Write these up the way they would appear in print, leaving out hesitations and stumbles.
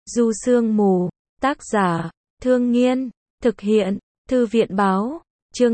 Du Sương Mù, tác giả, Thương Nghiên, thực hiện, Thư viện báo, chương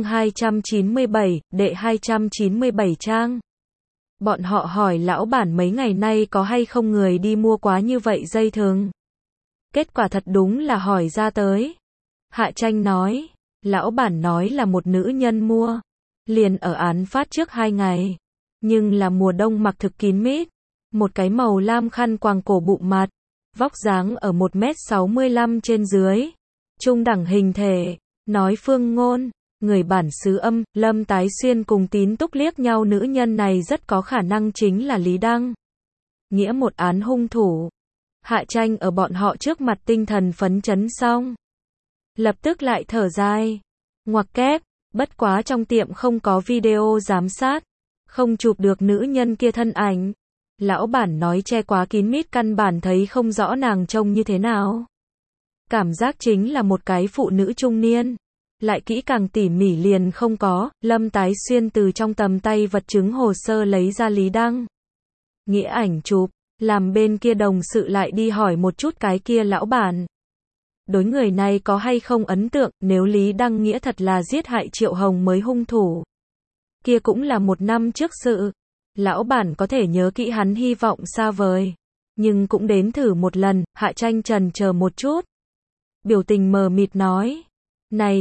297, đệ 297 trang. Bọn họ hỏi lão bản mấy ngày nay có hay không người đi mua quá như vậy dây thừng. Kết quả thật đúng là hỏi ra tới. Hạ Tranh nói, lão bản nói là một nữ nhân mua, liền ở án phát trước 2 ngày. Nhưng là mùa đông mặc thực kín mít, một cái màu lam khăn quàng cổ bụng mặt, vóc dáng ở 1m65 trên dưới, trung đẳng hình thể, nói phương ngôn, người bản xứ Âm, Lâm Tái Xuyên cùng Tín Túc liếc nhau, nữ nhân này rất có khả năng chính là Lý Đăng Nghĩa, một án hung thủ. Hạ Tranh ở bọn họ trước mặt tinh thần phấn chấn xong, lập tức lại thở dài, ngoặc kép, bất quá trong tiệm không có video giám sát, không chụp được nữ nhân kia thân ảnh. Lão bản nói che quá kín mít căn bản thấy không rõ nàng trông như thế nào. Cảm giác chính là một cái phụ nữ trung niên. Lại kỹ càng tỉ mỉ liền không có. Lâm Tái Xuyên từ trong tầm tay vật chứng hồ sơ lấy ra Lý Đăng Nghĩa ảnh chụp, làm bên kia đồng sự lại đi hỏi một chút cái kia lão bản. Đối người này có hay không ấn tượng, nếu Lý Đăng Nghĩa thật là giết hại Triệu Hồng mới hung thủ, kia cũng là 1 năm trước sự. Lão bản có thể nhớ kỹ hắn hy vọng xa vời, nhưng cũng đến thử một lần. Hạ Tranh chần chờ một chút, biểu tình mờ mịt nói, này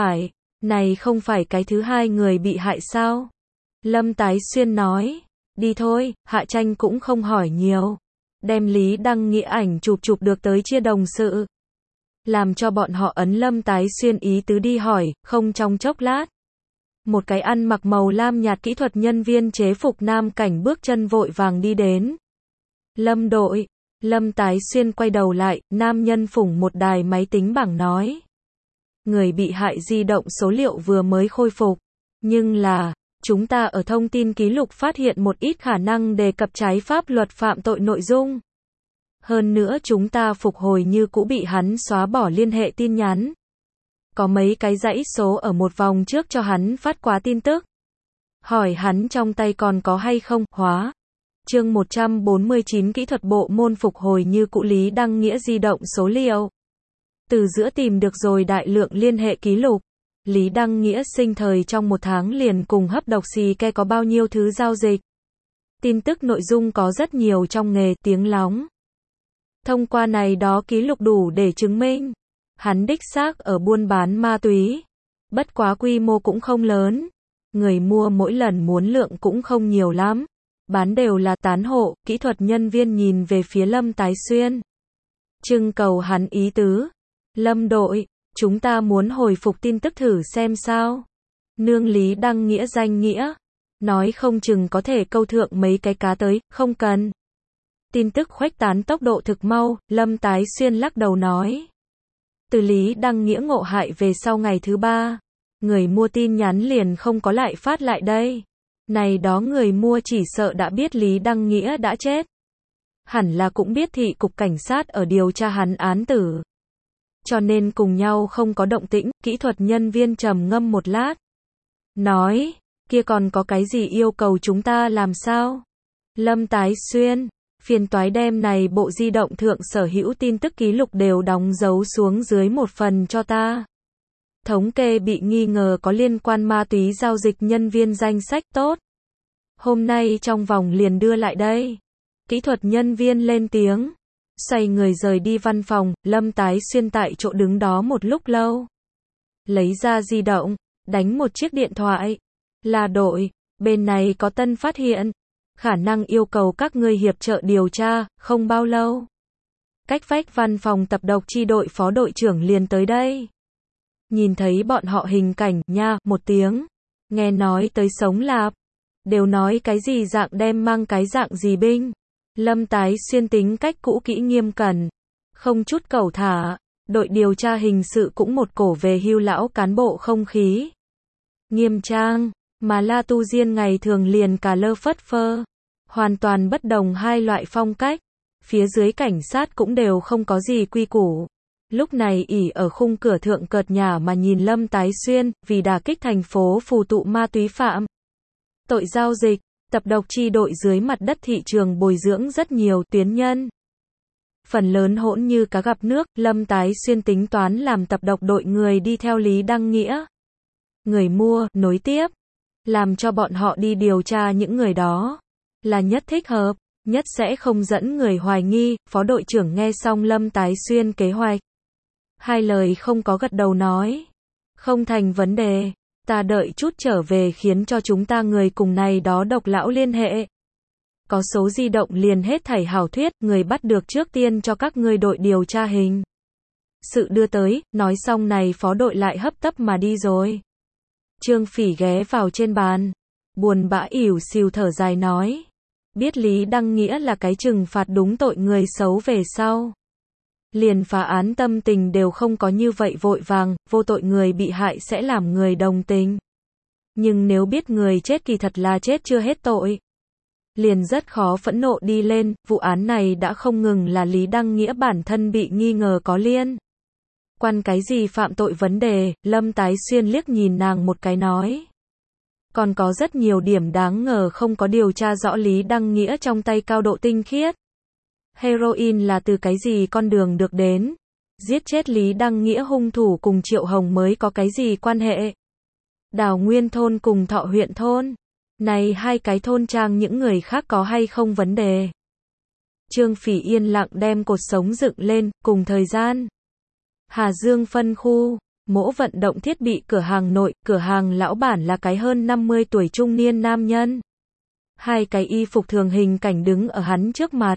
không phải cái thứ 2 người bị hại sao? Lâm Tái Xuyên nói, đi thôi. Hạ Tranh cũng không hỏi nhiều, đem Lý Đăng Nghĩa ảnh chụp được tới chia đồng sự, làm cho bọn họ ấn Lâm Tái Xuyên ý tứ đi hỏi. Không trong chốc lát, một cái ăn mặc màu lam nhạt kỹ thuật nhân viên chế phục nam cảnh bước chân vội vàng đi đến. Lâm đội. Lâm Tái Xuyên quay đầu lại, nam nhân phủng một đài máy tính bảng nói, người bị hại di động số liệu vừa mới khôi phục, nhưng là, chúng ta ở thông tin ký lục phát hiện một ít khả năng đề cập trái pháp luật phạm tội nội dung. Hơn nữa chúng ta phục hồi như cũ bị hắn xóa bỏ liên hệ tin nhắn. Có mấy cái dãy số ở một vòng trước cho hắn phát quá tin tức. Hỏi hắn trong tay còn có hay không. Hóa. Chương 149 kỹ thuật bộ môn phục hồi như cũ Lý Đăng Nghĩa di động số liệu. Từ giữa tìm được rồi đại lượng liên hệ ký lục. Lý Đăng Nghĩa sinh thời trong 1 tháng liền cùng hấp độc xì ke có bao nhiêu thứ giao dịch. Tin tức nội dung có rất nhiều trong nghề tiếng lóng. Thông qua này đó ký lục đủ để chứng minh hắn đích xác ở buôn bán ma túy. Bất quá quy mô cũng không lớn. Người mua mỗi lần muốn lượng cũng không nhiều lắm. Bán đều là tán hộ. Kỹ thuật nhân viên nhìn về phía Lâm Tái Xuyên, trưng cầu hắn ý tứ. Lâm đội, chúng ta muốn hồi phục tin tức thử xem sao. Nương Lý Đăng Nghĩa danh nghĩa, nói không chừng có thể câu thượng mấy cái cá tới. Không cần. Tin tức khuếch tán tốc độ thực mau. Lâm Tái Xuyên lắc đầu nói, từ Lý Đăng Nghĩa ngộ hại về sau ngày thứ 3, người mua tin nhắn liền không có lại phát lại đây. Này đó người mua chỉ sợ đã biết Lý Đăng Nghĩa đã chết. Hẳn là cũng biết thị cục cảnh sát ở điều tra hắn án tử. Cho nên cùng nhau không có động tĩnh. Kỹ thuật nhân viên trầm ngâm một lát, nói, kia còn có cái gì yêu cầu chúng ta làm sao? Lâm Tái Xuyên, phiền toái đem này bộ di động thượng sở hữu tin tức ký lục đều đóng dấu xuống dưới một phần cho ta. Thống kê bị nghi ngờ có liên quan ma túy giao dịch nhân viên danh sách. Tốt. Hôm nay trong vòng liền đưa lại đây. Kỹ thuật nhân viên lên tiếng, xoay người rời đi văn phòng. Lâm Tái Xuyên tại chỗ đứng đó một lúc lâu, lấy ra di động, đánh một chiếc điện thoại. Là đội, bên này có tân phát hiện, khả năng yêu cầu các ngươi hiệp trợ điều tra. Không bao lâu, cách vách văn phòng tập độc chi đội phó đội trưởng liền tới đây. Nhìn thấy bọn họ hình cảnh, nha, một tiếng. Nghe nói tới sống lạp. Đều nói cái gì dạng đem mang cái dạng gì binh. Lâm Tái Xuyên tính cách cũ kỹ nghiêm cẩn, không chút cẩu thả. Đội điều tra hình sự cũng một cổ về hưu lão cán bộ không khí nghiêm trang. Mà La Tu Diên ngày thường liền cà lơ phất phơ. Hoàn toàn bất đồng 2 loại phong cách. Phía dưới cảnh sát cũng đều không có gì quy củ. Lúc này ỉ ở khung cửa thượng cợt nhả mà nhìn Lâm Tái Xuyên. Vì đả kích thành phố phù tụ ma túy phạm tội giao dịch, tập độc chi đội dưới mặt đất thị trường bồi dưỡng rất nhiều tuyến nhân. phần lớn hỗn như cá gặp nước, Lâm Tái Xuyên tính toán làm tập độc đội người đi theo Lý Đăng Nghĩa. Người mua, nối tiếp, làm cho bọn họ đi điều tra những người đó, là nhất thích hợp, nhất sẽ không dẫn người hoài nghi. Phó đội trưởng nghe xong Lâm Tái Xuyên kế hoạch, hai lời không có gật đầu nói, không thành vấn đề, ta đợi chút trở về khiến cho chúng ta người cùng này đó độc lão liên hệ. Có số di động liền hết thảy hảo thuyết, người bắt được trước tiên cho các ngươi đội điều tra hình sự đưa tới. Nói xong này phó đội lại hấp tấp mà đi rồi. Trương Phỉ ghé vào trên bàn, buồn bã ỉu xìu thở dài nói, biết Lý Đăng Nghĩa là cái trừng phạt đúng tội người xấu về sau, liền phá án tâm tình đều không có như vậy vội vàng, vô tội người bị hại sẽ làm người đồng tình. Nhưng nếu biết người chết kỳ thật là chết chưa hết tội, liền rất khó phẫn nộ đi lên. Vụ án này đã không ngừng là Lý Đăng Nghĩa bản thân bị nghi ngờ có liên quan cái gì phạm tội vấn đề. Lâm Tái Xuyên liếc nhìn nàng một cái nói, còn có rất nhiều điểm đáng ngờ không có điều tra rõ. Lý Đăng Nghĩa trong tay cao độ tinh khiết heroin là từ cái gì con đường được đến? Giết chết Lý Đăng Nghĩa hung thủ cùng Triệu Hồng mới có cái gì quan hệ? Đào Nguyên thôn cùng Thọ huyện thôn, này hai cái thôn trang những người khác có hay không vấn đề? Trương Phỉ yên lặng đem cột sống dựng lên. Cùng thời gian, Hà Dương phân khu, mỗ vận động thiết bị cửa hàng nội, cửa hàng lão bản là cái hơn 50 tuổi trung niên nam nhân. Hai cái y phục thường hình cảnh đứng ở hắn trước mặt,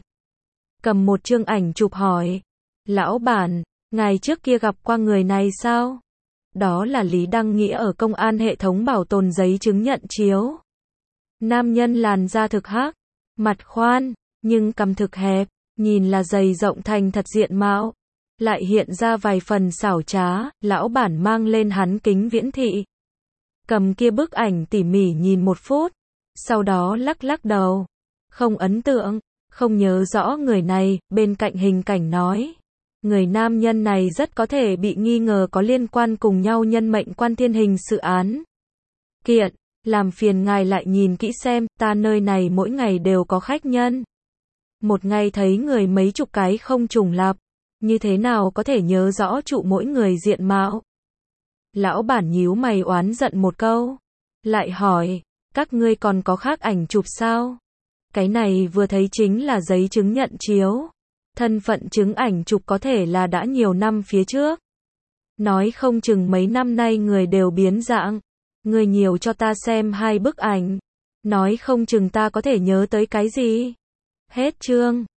cầm một chương ảnh chụp hỏi, lão bản, ngài trước kia gặp qua người này sao? Đó là Lý Đăng Nghĩa ở công an hệ thống bảo tồn giấy chứng nhận chiếu. Nam nhân làn da thực hắc, mặt khoan, nhưng cằm thực hẹp, nhìn là dày rộng thành thật diện mạo, lại hiện ra vài phần xảo trá. Lão bản mang lên hắn kính viễn thị, cầm kia bức ảnh tỉ mỉ nhìn một phút, sau đó lắc lắc đầu, không ấn tượng, không nhớ rõ người này. Bên cạnh hình cảnh nói, người nam nhân này rất có thể bị nghi ngờ có liên quan cùng nhau nhân mệnh quan thiên hình sự án kiện, làm phiền ngài lại nhìn kỹ xem, ta nơi này mỗi ngày đều có khách nhân, một ngày thấy người mấy chục cái không trùng lặp, như thế nào có thể nhớ rõ trụ mỗi người diện mạo? Lão bản nhíu mày oán giận một câu, lại hỏi, các ngươi còn có khác ảnh chụp sao? Cái này vừa thấy chính là giấy chứng nhận chiếu, thân phận chứng ảnh chụp có thể là đã nhiều năm phía trước, nói không chừng mấy năm nay người đều biến dạng. Người nhiều cho ta xem hai bức ảnh, nói không chừng ta có thể nhớ tới cái gì. Hết chương.